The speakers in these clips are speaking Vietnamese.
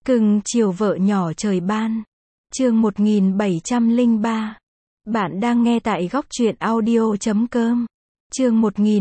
Cưng chiều vợ nhỏ trời ban. Chương 1703. Bạn đang nghe tại góc truyện audio.com. Chương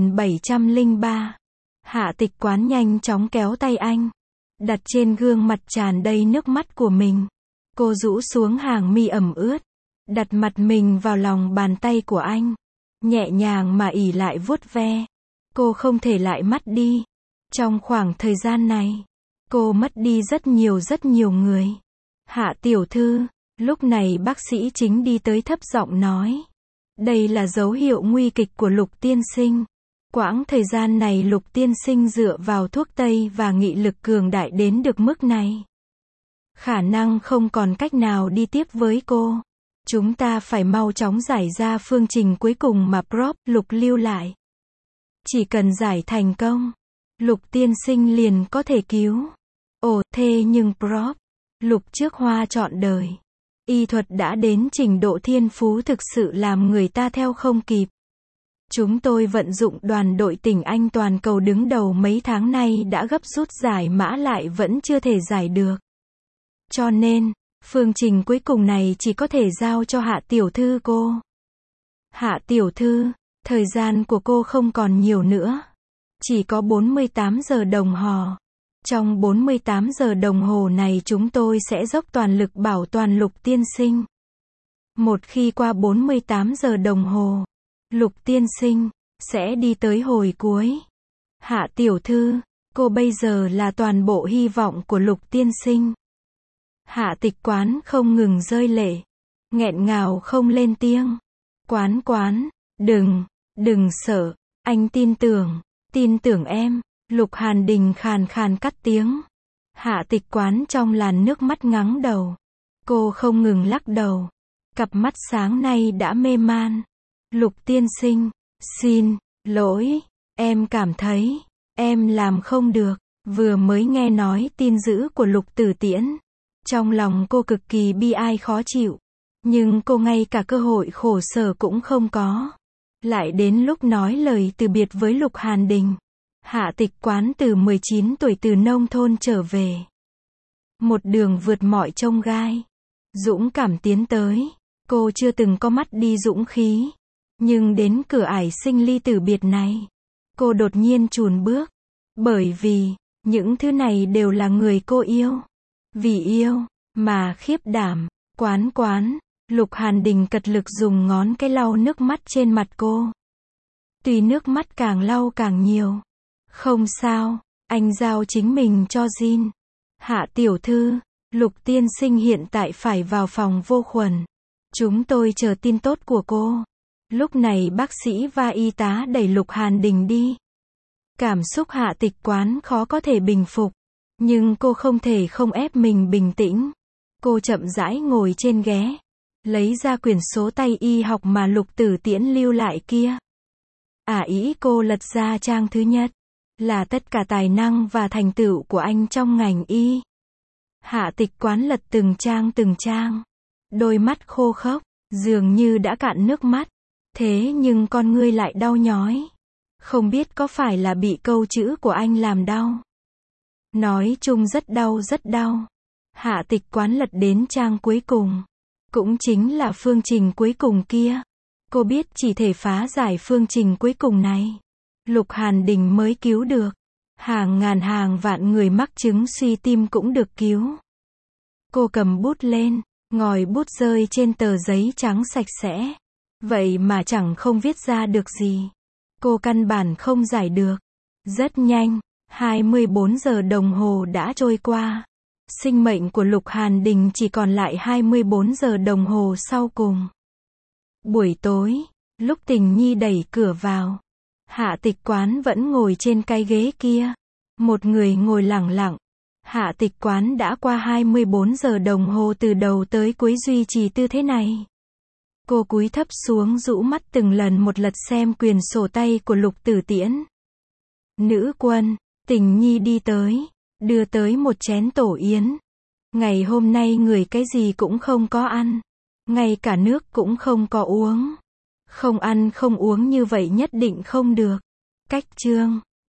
1703. Hạ Tịch Quán nhanh chóng kéo tay anh, đặt trên gương mặt tràn đầy nước mắt của mình. Cô rũ xuống hàng mi ẩm ướt, đặt mặt mình vào lòng bàn tay của anh, nhẹ nhàng mà ỉ lại vuốt ve. Cô không thể lại mất đi. Trong khoảng thời gian này, cô mất đi rất nhiều người. Hạ tiểu thư, lúc này bác sĩ chính đi tới thấp giọng nói. Đây là dấu hiệu nguy kịch của Lục tiên sinh. Quãng thời gian này Lục tiên sinh dựa vào thuốc tây và nghị lực cường đại đến được mức này. Khả năng không còn cách nào đi tiếp với cô. Chúng ta phải mau chóng giải ra phương trình cuối cùng mà Prof. Lục lưu lại. Chỉ cần giải thành công, Lục tiên sinh liền có thể cứu. Ồ, thế nhưng Prof. Lục trước hoa trọn đời. Y thuật đã đến trình độ thiên phú thực sự làm người ta theo không kịp. Chúng tôi vận dụng đoàn đội tỉnh Anh toàn cầu đứng đầu mấy tháng nay đã gấp rút giải mã lại vẫn chưa thể giải được. Cho nên, phương trình cuối cùng này chỉ có thể giao cho Hạ tiểu thư cô. Hạ tiểu thư, thời gian của cô không còn nhiều nữa. Chỉ có 48 giờ đồng hồ. Trong 48 giờ đồng hồ này chúng tôi sẽ dốc toàn lực bảo toàn Lục tiên sinh. Một khi qua 48 giờ đồng hồ, Lục tiên sinh sẽ đi tới hồi cuối. Hạ tiểu thư, cô bây giờ là toàn bộ hy vọng của Lục tiên sinh. Hạ Tịch Quán không ngừng rơi lệ, nghẹn ngào không lên tiếng. Quán, đừng sợ, anh tin tưởng em. Lục Hàn Đình khàn khàn cắt tiếng. Hạ Tịch Quán trong làn nước mắt ngắng đầu. Cô không ngừng lắc đầu. Cặp mắt sáng nay đã mê man. Lục tiên sinh, xin lỗi, em cảm thấy em làm không được. Vừa mới nghe nói tin dữ của Lục Tử Tiễn, trong lòng cô cực kỳ bi ai khó chịu. Nhưng cô ngay cả cơ hội khổ sở cũng không có. Lại đến lúc nói lời từ biệt với Lục Hàn Đình. Hạ Tịch Quán từ 19 tuổi từ nông thôn trở về. Một đường vượt mọi chông gai. Dũng cảm tiến tới. Cô chưa từng có mất đi dũng khí. Nhưng đến cửa ải sinh ly tử biệt này, cô đột nhiên chùn bước. Bởi vì, những thứ này đều là người cô yêu. Vì yêu, mà khiếp đảm. Quán, Lục Hàn Đình cật lực dùng ngón cái lau nước mắt trên mặt cô. Tuy nước mắt càng lau càng nhiều. Không sao, anh giao chính mình cho Jin. Hạ tiểu thư, Lục tiên sinh hiện tại phải vào phòng vô khuẩn. Chúng tôi chờ tin tốt của cô. Lúc này bác sĩ và y tá đẩy Lục Hàn Đình đi. Cảm xúc Hạ Tịch Quán khó có thể bình phục. Nhưng cô không thể không ép mình bình tĩnh. Cô chậm rãi ngồi trên ghế, lấy ra quyển số tay y học mà Lục Tử Tiễn lưu lại kia. Ý cô lật ra trang thứ nhất. Là tất cả tài năng và thành tựu của anh trong ngành y. Hạ Tịch Quán lật từng trang. Đôi mắt khô khốc, dường như đã cạn nước mắt. Thế nhưng con ngươi lại đau nhói. Không biết có phải là bị câu chữ của anh làm đau. Nói chung rất đau. Hạ Tịch Quán lật đến trang cuối cùng. Cũng chính là phương trình cuối cùng kia. Cô biết chỉ thể phá giải phương trình cuối cùng này, Lục Hàn Đình mới cứu được. Hàng ngàn hàng vạn người mắc chứng suy tim cũng được cứu. Cô cầm bút lên, ngòi bút rơi trên tờ giấy trắng sạch sẽ. Vậy mà chẳng không viết ra được gì. Cô căn bản không giải được. Rất nhanh, 24 giờ đồng hồ đã trôi qua. Sinh mệnh của Lục Hàn Đình chỉ còn lại 24 giờ đồng hồ sau cùng. Buổi tối, lúc Tình Nhi đẩy cửa vào, Hạ Tịch Quán vẫn ngồi trên cái ghế kia. Một người ngồi lẳng lặng. Hạ Tịch Quán đã qua 24 giờ đồng hồ từ đầu tới cuối duy trì tư thế này. Cô cúi thấp xuống rũ mắt từng lần một lật xem quyển sổ tay của Lục Tử Tiễn. Nữ quân, Tình Nhi đi tới, đưa tới một chén tổ yến. Ngày hôm nay người cái gì cũng không có ăn. Ngay cả nước cũng không có uống. Không ăn không uống như vậy nhất định không được. Cách chương